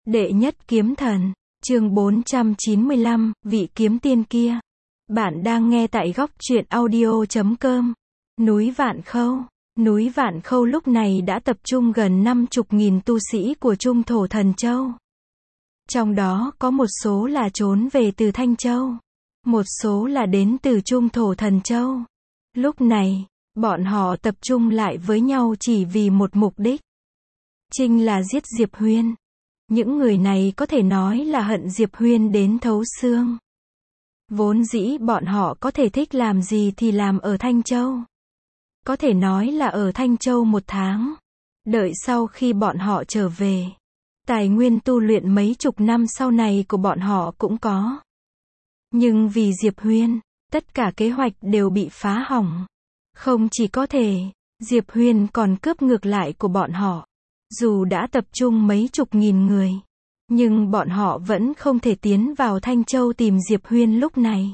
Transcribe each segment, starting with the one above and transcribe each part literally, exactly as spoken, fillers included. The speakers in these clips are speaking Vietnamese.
Đệ nhất kiếm thần, chương bốn trăm chín mươi lăm, vị kiếm tiên kia. Bạn đang nghe tại góc truyện audio chấm com. Núi Vạn Khâu. Núi Vạn Khâu lúc này đã tập trung gần năm chục nghìn tu sĩ của Trung Thổ Thần Châu. Trong đó có một số là trốn về từ Thanh Châu, một số là đến từ Trung Thổ Thần Châu. Lúc này, bọn họ tập trung lại với nhau chỉ vì một mục đích. Chính là giết Diệp Huyên. Những người này có thể nói là hận Diệp Huyên đến thấu xương. Vốn dĩ bọn họ có thể thích làm gì thì làm ở Thanh Châu. Có thể nói là ở Thanh Châu một tháng. Đợi sau khi bọn họ trở về, tài nguyên tu luyện mấy chục năm sau này của bọn họ cũng có. Nhưng vì Diệp Huyên, tất cả kế hoạch đều bị phá hỏng. Không chỉ có thể, Diệp Huyên còn cướp ngược lại của bọn họ. Dù đã tập trung mấy chục nghìn người, nhưng bọn họ vẫn không thể tiến vào Thanh Châu tìm Diệp Huyên lúc này.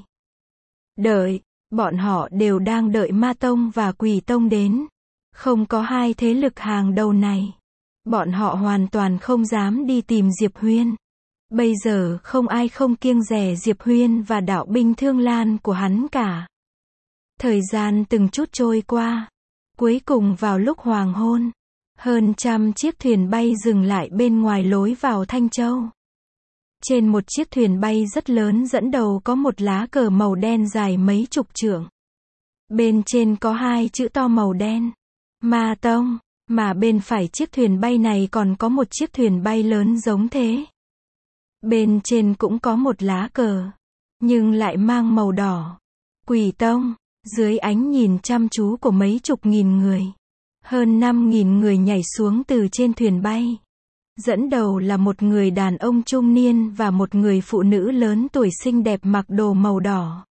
Đợi, bọn họ đều đang đợi Ma Tông và Quỷ Tông đến. Không có hai thế lực hàng đầu này, bọn họ hoàn toàn không dám đi tìm Diệp Huyên. Bây giờ không ai không kiêng dè Diệp Huyên và đạo binh Thương Lan của hắn cả. Thời gian từng chút trôi qua. Cuối cùng vào lúc hoàng hôn, hơn trăm chiếc thuyền bay dừng lại bên ngoài lối vào Thanh Châu. Trên một chiếc thuyền bay rất lớn dẫn đầu có một lá cờ màu đen dài mấy chục trượng. Bên trên có hai chữ to màu đen, Ma Tông, mà bên phải chiếc thuyền bay này còn có một chiếc thuyền bay lớn giống thế. Bên trên cũng có một lá cờ, nhưng lại mang màu đỏ, Quỷ Tông. Dưới ánh nhìn chăm chú của mấy chục nghìn người, hơn năm nghìn người nhảy xuống từ trên thuyền bay. Dẫn đầu là một người đàn ông trung niên và một người phụ nữ lớn tuổi xinh đẹp mặc đồ màu đỏ.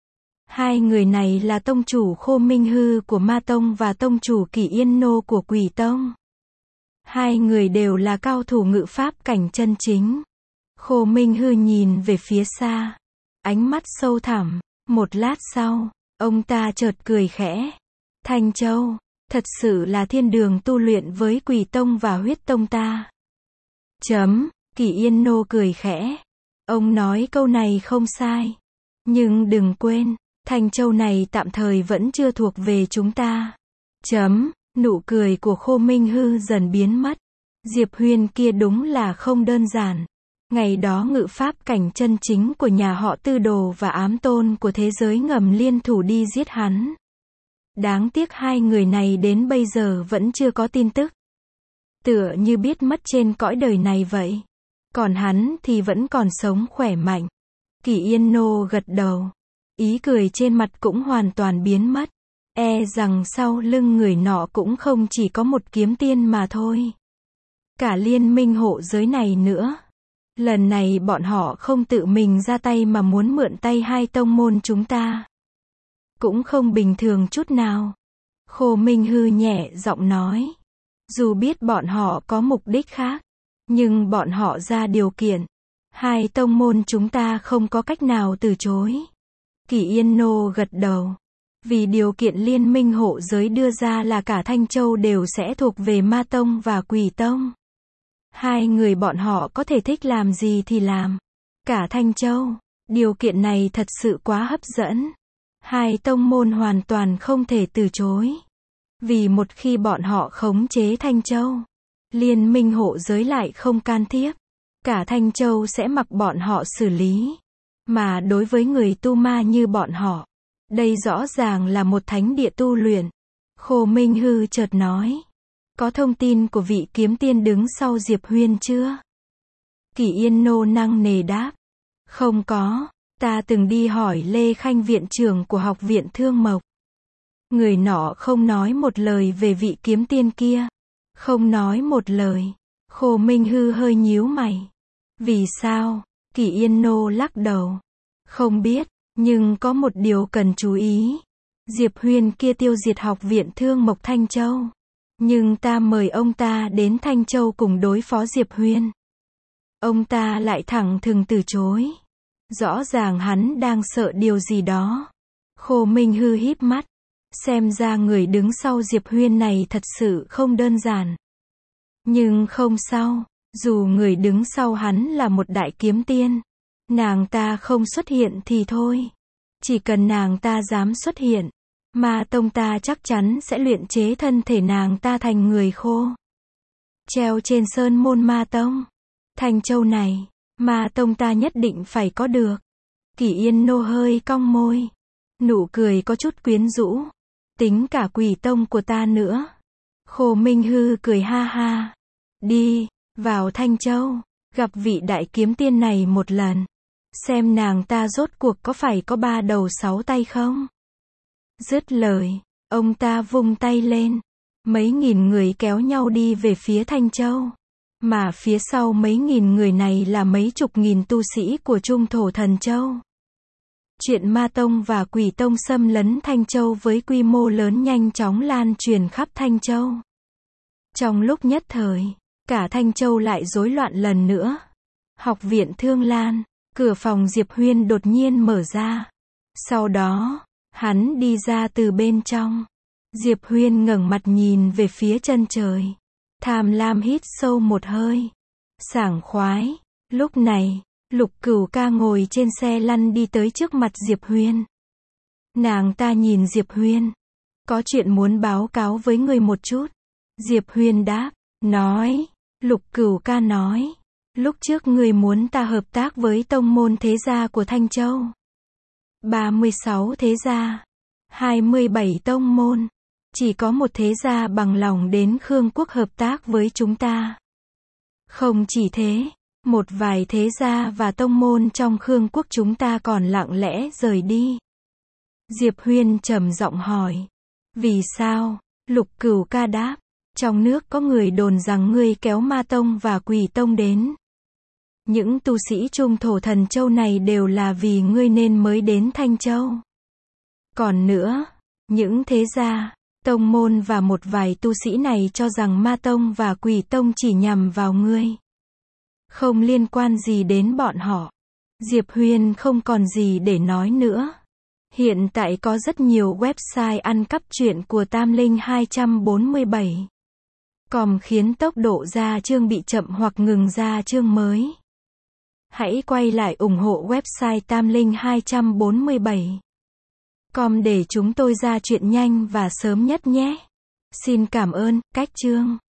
Hai người này là tông chủ Khô Minh Hư của Ma Tông và tông chủ Kỷ Yên Nô của Quỷ Tông. Hai người đều là cao thủ ngự pháp cảnh chân chính. Khô Minh Hư nhìn về phía xa, ánh mắt sâu thẳm. Một lát sau, ông ta chợt cười khẽ. Thanh Châu, thật sự là thiên đường tu luyện với Quỷ Tông và Huyết Tông ta. Chấm, Kỷ Yên Nô cười khẽ. Ông nói câu này không sai. Nhưng đừng quên, Thanh Châu này tạm thời vẫn chưa thuộc về chúng ta. Chấm, nụ cười của Khô Minh Hư dần biến mất. Diệp Huyên kia đúng là không đơn giản. Ngày đó ngự pháp cảnh chân chính của nhà họ Tư Đồ và ám tôn của thế giới ngầm liên thủ đi giết hắn. Đáng tiếc hai người này đến bây giờ vẫn chưa có tin tức. Tựa như biết mất trên cõi đời này vậy. Còn hắn thì vẫn còn sống khỏe mạnh. Kỷ Yên Nô gật đầu. Ý cười trên mặt cũng hoàn toàn biến mất. E rằng sau lưng người nọ cũng không chỉ có một kiếm tiên mà thôi. Cả liên minh hộ giới này nữa. Lần này bọn họ không tự mình ra tay mà muốn mượn tay hai tông môn chúng ta. Cũng không bình thường chút nào. Khô Minh Hư nhẹ giọng nói. Dù biết bọn họ có mục đích khác, nhưng bọn họ ra điều kiện. Hai tông môn chúng ta không có cách nào từ chối. Kỷ Yên Nô gật đầu. Vì điều kiện liên minh hộ giới đưa ra là cả Thanh Châu đều sẽ thuộc về Ma Tông và Quỷ Tông. Hai người bọn họ có thể thích làm gì thì làm. Cả Thanh Châu, điều kiện này thật sự quá hấp dẫn. Hai tông môn hoàn toàn không thể từ chối. Vì một khi bọn họ khống chế Thanh Châu, liên minh hộ giới lại không can thiệp. Cả Thanh Châu sẽ mặc bọn họ xử lý. Mà đối với người tu ma như bọn họ, đây rõ ràng là một thánh địa tu luyện. Khô Minh Hư chợt nói. Có thông tin của vị kiếm tiên đứng sau Diệp Huyên chưa? Kỷ Yên Nô năng nề đáp. Không có, ta từng đi hỏi Lê Khanh viện trưởng của học viện Thương Mộc. Người nọ không nói một lời về vị kiếm tiên kia. Không nói một lời. Khô Minh Hư hơi nhíu mày. Vì sao? Kỷ Yên Nô lắc đầu. Không biết, nhưng có một điều cần chú ý. Diệp Huyên kia tiêu diệt học viện Thương Mộc Thanh Châu. Nhưng ta mời ông ta đến Thanh Châu cùng đối phó Diệp Huyên. Ông ta lại thẳng thừng từ chối. Rõ ràng hắn đang sợ điều gì đó. Khô Minh Hư híp mắt. Xem ra người đứng sau Diệp Huyên này thật sự không đơn giản. Nhưng không sao, Dù người đứng sau hắn là một đại kiếm tiên, nàng ta không xuất hiện thì thôi. Chỉ cần nàng ta dám xuất hiện, Ma Tông ta chắc chắn sẽ luyện chế thân thể nàng ta thành người khô. Treo trên sơn môn Ma Tông. Thanh châu này, Ma Tông ta nhất định phải có được. Kỷ Yên Nô hơi cong môi. Nụ cười có chút quyến rũ. Tính cả Quỷ Tông của ta nữa. Khô Minh Hư cười ha ha. Đi, vào Thanh Châu, gặp vị đại kiếm tiên này một lần. Xem nàng ta rốt cuộc có phải có ba đầu sáu tay không? Dứt lời, ông ta vung tay lên. Mấy nghìn người kéo nhau đi về phía Thanh Châu. Mà phía sau mấy nghìn người này là mấy chục nghìn tu sĩ của Trung Thổ Thần Châu. Chuyện Ma Tông và Quỷ Tông xâm lấn Thanh Châu với quy mô lớn nhanh chóng lan truyền khắp Thanh Châu. Trong lúc nhất thời, cả Thanh Châu lại rối loạn lần nữa. Học viện Thương Lan, cửa phòng Diệp Huyên đột nhiên mở ra. Sau đó, hắn đi ra từ bên trong. Diệp Huyên ngẩng mặt nhìn về phía chân trời. Tham lam hít sâu một hơi. Sảng khoái. Lúc này, Lục Cửu Ca ngồi trên xe lăn đi tới trước mặt Diệp Huyên. Nàng ta nhìn Diệp Huyên. Có chuyện muốn báo cáo với người một chút. Diệp Huyên đáp, nói. Lục Cửu Ca nói. Lúc trước người muốn ta hợp tác với tông môn thế gia của Thanh Châu. ba mươi sáu thế gia. hai mươi bảy tông môn. Chỉ có một thế gia bằng lòng đến Khương Quốc hợp tác với chúng ta. Không chỉ thế, một vài thế gia và tông môn trong Khương Quốc chúng ta còn lặng lẽ rời đi. Diệp Huyên trầm giọng hỏi. Vì sao? Lục Cửu Ca đáp. Trong nước có người đồn rằng ngươi kéo Ma Tông và Quỷ Tông đến. Những tu sĩ Trung Thổ Thần Châu này đều là vì ngươi nên mới đến Thanh Châu. Còn nữa, những thế gia, tông môn và một vài tu sĩ này cho rằng Ma Tông và Quỷ Tông chỉ nhằm vào ngươi. Không liên quan gì đến bọn họ. Diệp Huyên không còn gì để nói nữa. Hiện tại có rất nhiều website ăn cắp truyện của Tam Linh hai bốn bảy. Com khiến tốc độ ra chương bị chậm hoặc ngừng ra chương mới. Hãy quay lại ủng hộ website Tam Linh hai bốn bảy. Com để chúng tôi ra chuyện nhanh và sớm nhất nhé. Xin cảm ơn, cách chương.